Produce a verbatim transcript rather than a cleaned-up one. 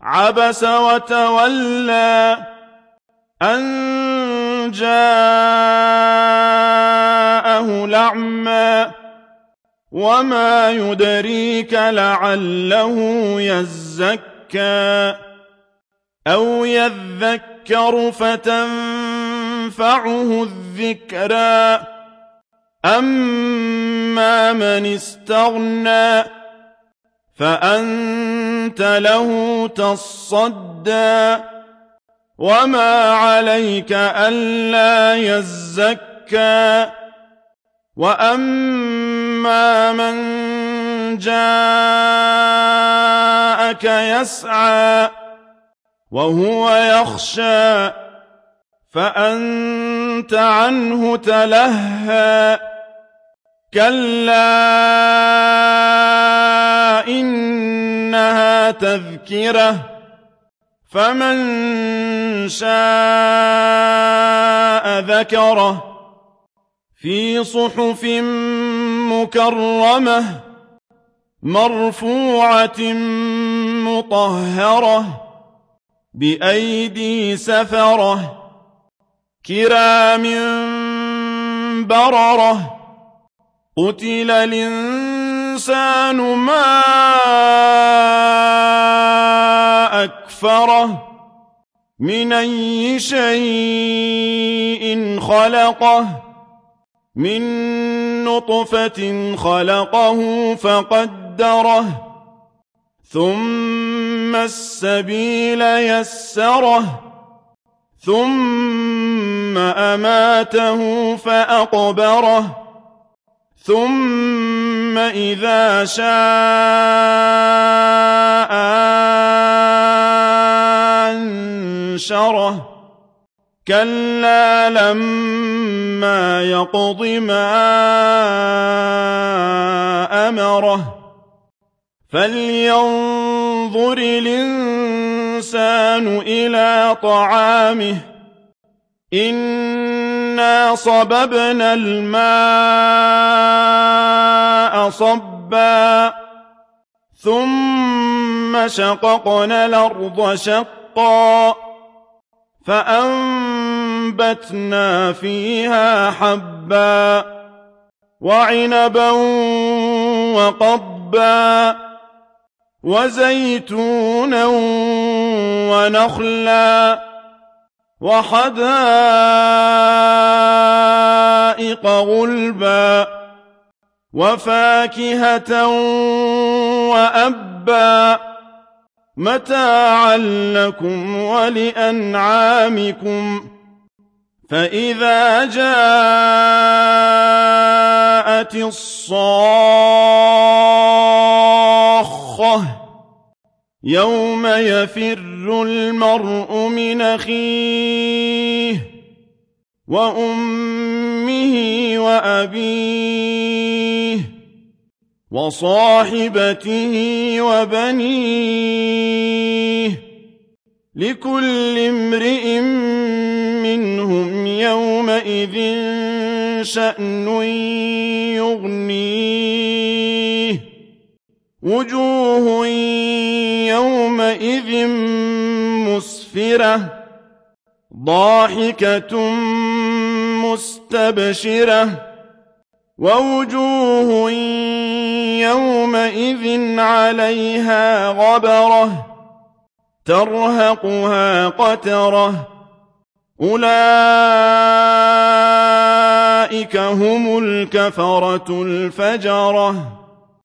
عبس وتولى أن جاءه الأعمى وما يدريك لعله يزكى أو يذكر فتنفعه الذكرى أما من استغنى فأنت له تصدى وما عليك ألا يزكى وأما من جاءك يسعى وهو يخشى فأنت عنه تلهى كلا إنها تذكرة فمن شاء ذكره في صحف مكرمة مرفوعة مطهرة بأيدي سفرة كرام بررة قتل الإنسان ما أكفره من أي شيء خلقه من نطفة خلقه فقدره ثم السبيل يسره ثم أماته فأقبره ثم إذا شاء أنشره كلا لما يقض ما أمره فلينظر الإنسان إلى طعامه إنا صببنا الماء صبا ثم شققنا الأرض شقا فأنبتنا فيها حبا وعنبا وقضبا وزيتونا ونخلا وحدائق غلبا وفاكهة وأبا متاعا لكم ولأنعامكم فإذا جاءت الصاخة يوم يفر المرء من أخيه وأمه وأبيه وصاحبته وبنيه لكل امرئ منهم يومئذ شأن يغنيه وجوه يومئذ مسفرة ضاحكة مستبشرة ووجوه يومئذ عليها غبرة ترهقها قترة أولئك هم الكفرة الفجرة